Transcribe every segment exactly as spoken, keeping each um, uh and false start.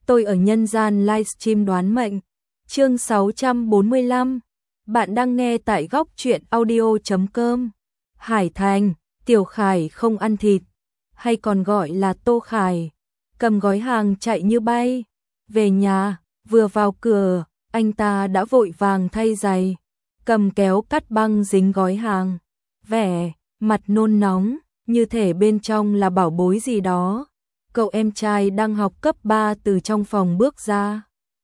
tôi ở nhân gian livestream đoán mệnh. Chương sáu trăm bốn mươi lăm. Bạn đang nghe tại góc truyện audio chấm com. Hải Thành, Tiểu Khải không ăn thịt, hay còn gọi là Tô Khải, cầm gói hàng chạy như bay. Về nhà, vừa vào cửa, anh ta đã vội vàng thay giày, cầm kéo cắt băng dính gói hàng, vẻ mặt nôn nóng, như thể bên trong là bảo bối gì đó. Cậu em trai đang học cấp ba từ trong phòng bước ra,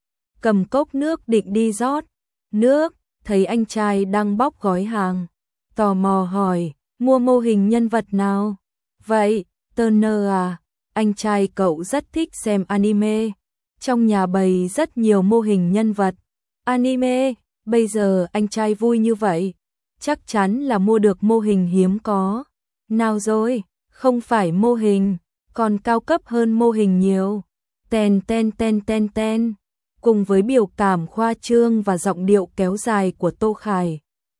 cầm cốc nước định đi rót nước, thấy anh trai đang bóc gói hàng, tò mò hỏi, mua mô hình nhân vật nào? Vậy, Turner à, anh trai cậu rất thích xem anime, trong nhà bày rất nhiều mô hình nhân vật anime, bây giờ anh trai vui như vậy, chắc chắn là mua được mô hình hiếm có. Nào rồi, không phải mô hình, còn cao cấp hơn mô hình nhiều. Ten ten ten ten ten, cùng với biểu cảm khoa trương và giọng điệu kéo dài của Tô Khải.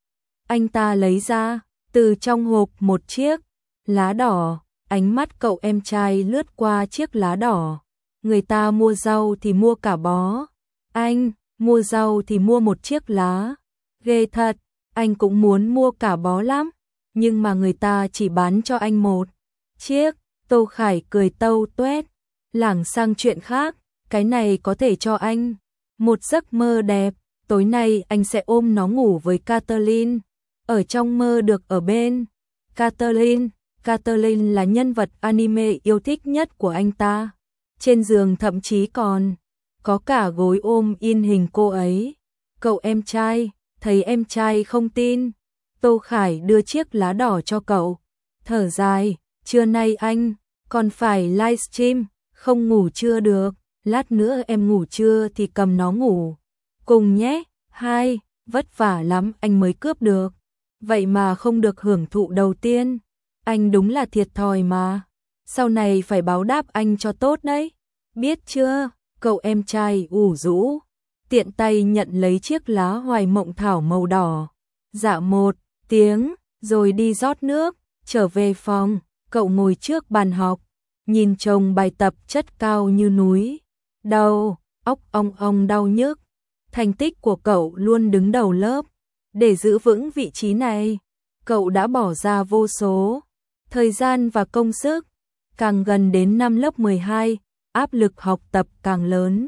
Anh ta lấy ra, từ trong hộp một chiếc lá đỏ, ánh mắt cậu em trai lướt qua chiếc lá đỏ. Người ta mua rau thì mua cả bó, anh, mua rau thì mua một chiếc lá. Ghê thật, anh cũng muốn mua cả bó lắm, nhưng mà người ta chỉ bán cho anh một chiếc. Tô Khải cười tâu tuét, lảng sang chuyện khác, cái này có thể cho anh một giấc mơ đẹp, tối nay anh sẽ ôm nó ngủ với Kathleen, ở trong mơ được ở bên Kathleen. Kathleen là nhân vật anime yêu thích nhất của anh ta, trên giường thậm chí còn có cả gối ôm in hình cô ấy. Cậu em trai, thấy em trai không tin, Tô Khải đưa chiếc lá đỏ cho cậu, thở dài, trưa nay anh còn phải livestream, không ngủ chưa được, lát nữa em ngủ trưa thì cầm nó ngủ cùng nhé. Hai, vất vả lắm anh mới cướp được, vậy mà không được hưởng thụ đầu tiên, anh đúng là thiệt thòi mà, sau này phải báo đáp anh cho tốt đấy, biết chưa? Cậu em trai ủ rũ, tiện tay nhận lấy chiếc lá hoài mộng thảo màu đỏ, dạ một tiếng, rồi đi rót nước, trở về phòng. Cậu ngồi trước bàn học, nhìn chồng bài tập chất cao như núi, đầu óc ong ong đau nhức. Thành tích của cậu luôn đứng đầu lớp, để giữ vững vị trí này, cậu đã bỏ ra vô số thời gian và công sức. Càng gần đến năm lớp mười hai, áp lực học tập càng lớn.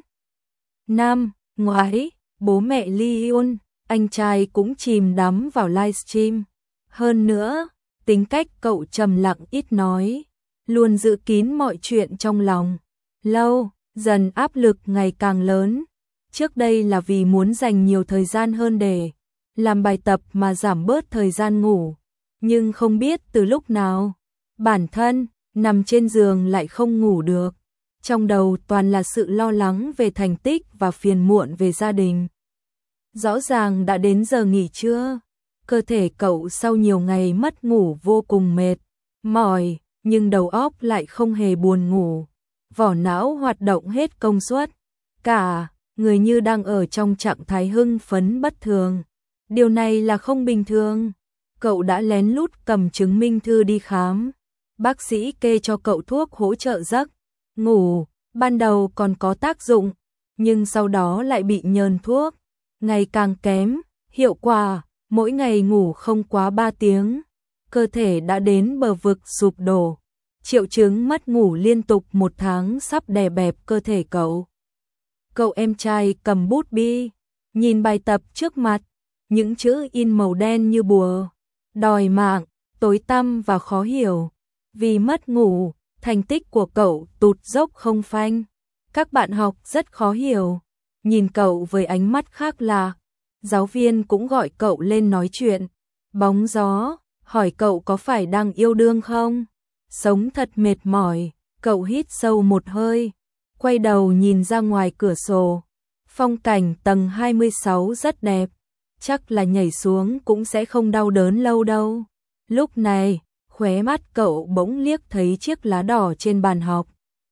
Năm ngoái, bố mẹ ly hôn, anh trai cũng chìm đắm vào livestream. Hơn nữa, tính cách cậu trầm lặng ít nói, luôn giữ kín mọi chuyện trong lòng. Lâu dần áp lực ngày càng lớn. Trước đây là vì muốn dành nhiều thời gian hơn để làm bài tập mà giảm bớt thời gian ngủ. Nhưng không biết từ lúc nào, bản thân nằm trên giường lại không ngủ được. Trong đầu toàn là sự lo lắng về thành tích và phiền muộn về gia đình. Rõ ràng đã đến giờ nghỉ trưa, cơ thể cậu sau nhiều ngày mất ngủ vô cùng mệt, mỏi, nhưng đầu óc lại không hề buồn ngủ. Vỏ não hoạt động hết công suất, cả người như đang ở trong trạng thái hưng phấn bất thường. Điều này là không bình thường. Cậu đã lén lút cầm chứng minh thư đi khám. Bác sĩ kê cho cậu thuốc hỗ trợ giấc ngủ, ban đầu còn có tác dụng, nhưng sau đó lại bị nhờn thuốc, ngày càng kém hiệu quả, mỗi ngày ngủ không quá ba tiếng, cơ thể đã đến bờ vực sụp đổ. Triệu chứng mất ngủ liên tục một tháng sắp đè bẹp cơ thể cậu. Cậu em trai cầm bút bi, nhìn bài tập trước mặt, những chữ in màu đen như bùa đòi mạng, tối tăm và khó hiểu. Vì mất ngủ, thành tích của cậu tụt dốc không phanh. Các bạn học rất khó hiểu, nhìn cậu với ánh mắt khác lạ. Giáo viên cũng gọi cậu lên nói chuyện bóng gió, hỏi cậu có phải đang yêu đương không. Sống thật mệt mỏi, cậu hít sâu một hơi, quay đầu nhìn ra ngoài cửa sổ. Phong cảnh tầng hai mươi sáu rất đẹp, chắc là nhảy xuống cũng sẽ không đau đớn lâu đâu. Lúc này, khóe mắt cậu bỗng liếc thấy chiếc lá đỏ trên bàn học.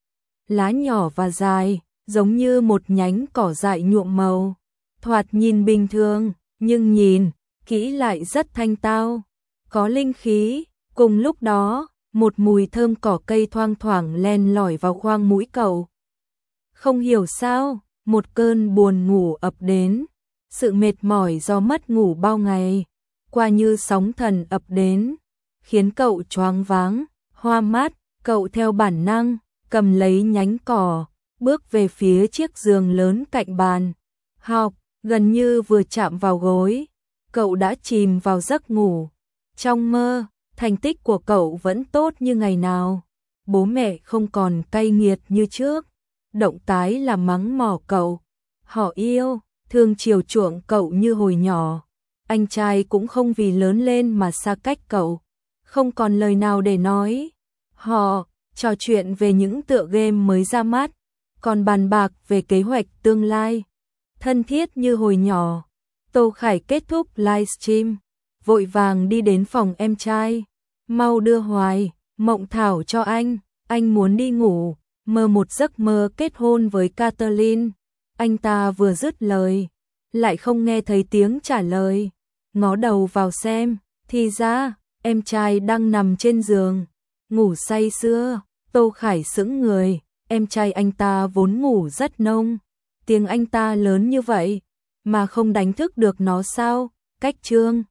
Lá nhỏ và dài, giống như một nhánh cỏ dại nhuộm màu. Thoạt nhìn bình thường, nhưng nhìn kỹ lại rất thanh tao, có linh khí. Cùng lúc đó, một mùi thơm cỏ cây thoang thoảng len lỏi vào khoang mũi cậu. Không hiểu sao, một cơn buồn ngủ ập đến, sự mệt mỏi do mất ngủ bao ngày, qua như sóng thần ập đến, khiến cậu choáng váng, hoa mắt, cậu theo bản năng, cầm lấy nhánh cỏ, bước về phía chiếc giường lớn cạnh bàn. Học, gần như vừa chạm vào gối, cậu đã chìm vào giấc ngủ. Trong mơ, thành tích của cậu vẫn tốt như ngày nào. Bố mẹ không còn cay nghiệt như trước, động tái là mắng mỏ cậu. Họ yêu, thương chiều chuộng cậu như hồi nhỏ. Anh trai cũng không vì lớn lên mà xa cách cậu, không còn lời nào để nói. Họ trò chuyện về những tựa game mới ra mắt, còn bàn bạc về kế hoạch tương lai. Thân thiết như hồi nhỏ. Tô Khải kết thúc livestream, vội vàng đi đến phòng em trai. Mau đưa Hoài, Mộng Thảo cho anh, anh muốn đi ngủ, mơ một giấc mơ kết hôn với Catherine. Anh ta vừa dứt lời, lại không nghe thấy tiếng trả lời. Ngó đầu vào xem, thì ra, em trai đang nằm trên giường, ngủ say sưa. Tô Khải sững người, em trai anh ta vốn ngủ rất nông. Tiếng anh ta lớn như vậy, mà không đánh thức được nó sao? Cách chương